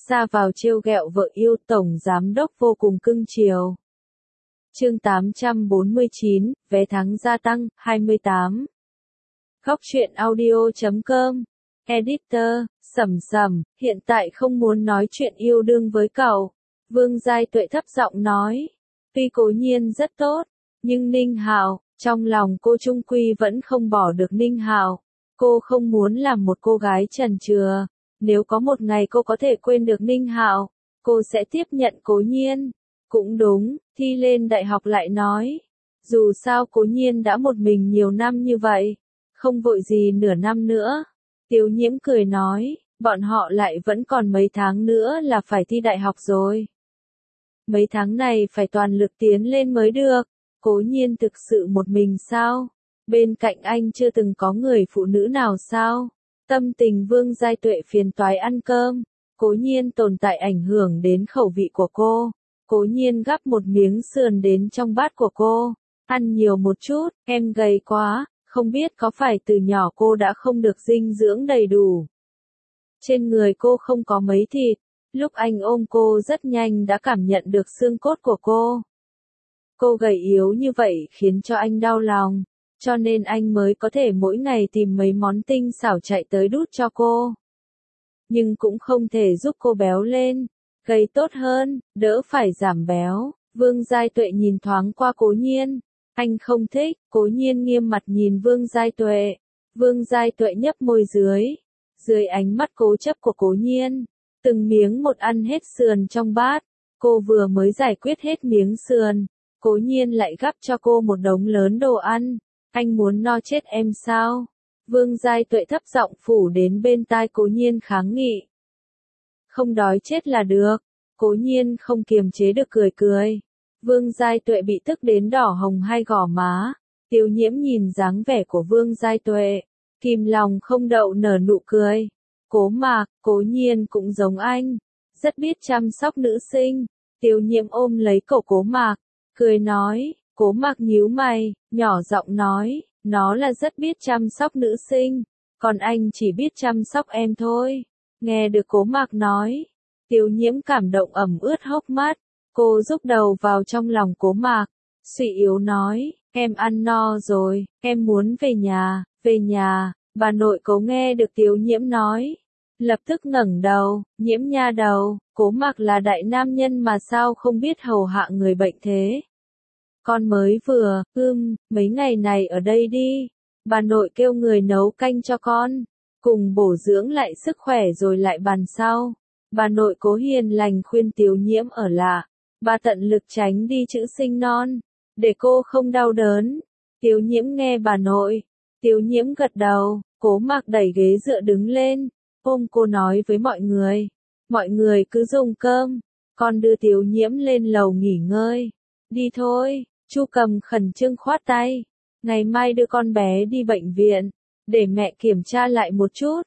ra vào trêu ghẹo vợ yêu, tổng giám đốc vô cùng cưng chiều. Chương 849, vé tháng gia tăng, 28. Góc truyện audio.com. Editor, Sầm Sầm, hiện tại không muốn nói chuyện yêu đương với cậu. Vương Giai Tuệ thấp giọng nói. Tuy Cố Nhiên rất tốt, nhưng Ninh Hạo, trong lòng cô chung quy vẫn không bỏ được Ninh Hạo. Cô không muốn làm một cô gái trần trừa. Nếu có một ngày cô có thể quên được Ninh Hạo, cô sẽ tiếp nhận Cố Nhiên. Cũng đúng, thi lên đại học lại nói. Dù sao Cố Nhiên đã một mình nhiều năm như vậy, không vội gì nửa năm nữa. Tiêu Nhiễm cười nói, bọn họ lại vẫn còn mấy tháng nữa là phải thi đại học rồi. Mấy tháng này phải toàn lực tiến lên mới được. Cố Nhiên thực sự một mình sao? Bên cạnh anh chưa từng có người phụ nữ nào sao? Tâm tình Vương Giai Tuệ phiền toái ăn cơm. Cố Nhiên tồn tại ảnh hưởng đến khẩu vị của cô. Cố Nhiên gắp một miếng sườn đến trong bát của cô. Ăn nhiều một chút, em gầy quá, không biết có phải từ nhỏ cô đã không được dinh dưỡng đầy đủ. Trên người cô không có mấy thịt, lúc anh ôm cô rất nhanh đã cảm nhận được xương cốt của cô. Cô gầy yếu như vậy khiến cho anh đau lòng, cho nên anh mới có thể mỗi ngày tìm mấy món tinh xảo chạy tới đút cho cô. Nhưng cũng không thể giúp cô béo lên, gầy tốt hơn, đỡ phải giảm béo. Vương Giai Tuệ nhìn thoáng qua Cố Nhiên. Anh không thích. Cố Nhiên nghiêm mặt nhìn Vương Giai Tuệ. Vương Giai Tuệ nhấp môi dưới ánh mắt cố chấp của Cố Nhiên, từng miếng một ăn hết sườn trong bát. Cô vừa mới giải quyết hết miếng sườn, Cố Nhiên lại gắp cho cô một đống lớn đồ ăn. Anh muốn no chết em sao? Vương Giai Tuệ thấp giọng phủ đến bên tai Cố Nhiên kháng nghị. Không đói chết là được. Cố Nhiên không kiềm chế được cười. Vương Giai Tuệ bị tức đến đỏ hồng hai gò má. Tiêu Nhiễm nhìn dáng vẻ của Vương Giai Tuệ, kìm lòng không đậu nở nụ cười. Cố Mạc, Cố Nhiên cũng giống anh, rất biết chăm sóc nữ sinh. Tiêu Nhiễm ôm lấy cổ Cố Mạc, cười nói. Cố Mạc nhíu mày, nhỏ giọng nói, nó là rất biết chăm sóc nữ sinh, còn anh chỉ biết chăm sóc em thôi. Nghe được Cố Mạc nói, Tiêu Nhiễm cảm động ẩm ướt hốc mắt. Cô rúc đầu vào trong lòng Cố Mạc, suy yếu nói, em ăn no rồi, em muốn về nhà. Bà nội Cố nghe được Tiêu Nhiễm nói, lập tức ngẩng đầu, Nhiễm nha đầu, Cố Mạc là đại nam nhân mà sao không biết hầu hạ người bệnh thế. Con mới vừa, mấy ngày này ở đây đi, bà nội kêu người nấu canh cho con, cùng bổ dưỡng lại sức khỏe rồi lại bàn sau. Bà nội Cố hiền lành khuyên Tiêu Nhiễm ở lại. Bà tận lực tránh đi chữ sinh non, để cô không đau đớn. Tiêu Nhiễm nghe bà nội. Tiêu Nhiễm gật đầu. Cố Mạc đẩy ghế dựa đứng lên, ôm cô nói với mọi người. Mọi người cứ dùng cơm, con đưa Tiêu Nhiễm lên lầu nghỉ ngơi. Đi thôi. Chu Cầm khẩn trương khoát tay. Ngày mai đưa con bé đi bệnh viện, để mẹ kiểm tra lại một chút.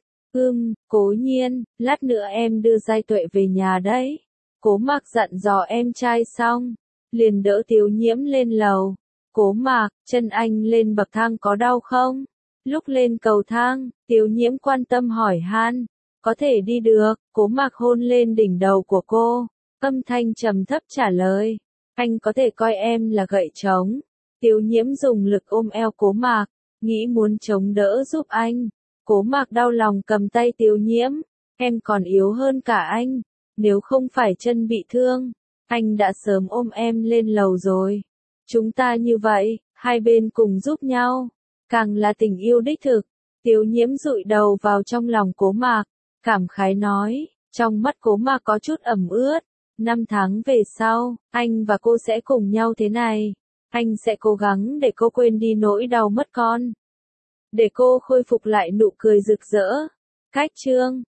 Cố Nhiên, lát nữa em đưa Giai Tuệ về nhà đấy. Cố Mạc dặn dò em trai xong, liền đỡ Tiêu Nhiễm lên lầu. Cố Mạc, chân anh lên bậc thang có đau không? Lúc lên cầu thang, Tiêu Nhiễm quan tâm hỏi han. Có thể đi được. Cố Mạc hôn lên đỉnh đầu của cô, âm thanh trầm thấp trả lời. Anh có thể coi em là gậy chống. Tiêu Nhiễm dùng lực ôm eo Cố Mạc, nghĩ muốn chống đỡ giúp anh. Cố Mạc đau lòng cầm tay Tiêu Nhiễm. Em còn yếu hơn cả anh. Nếu không phải chân bị thương, anh đã sớm ôm em lên lầu rồi. Chúng ta như vậy, hai bên cùng giúp nhau, càng là tình yêu đích thực. Tiêu Nhiễm dụi đầu vào trong lòng Cố Mạc, cảm khái nói, trong mắt Cố Mạc có chút ẩm ướt. 5 tháng về sau, anh và cô sẽ cùng nhau thế này. Anh sẽ cố gắng để cô quên đi nỗi đau mất con, để cô khôi phục lại nụ cười rực rỡ. Cách chương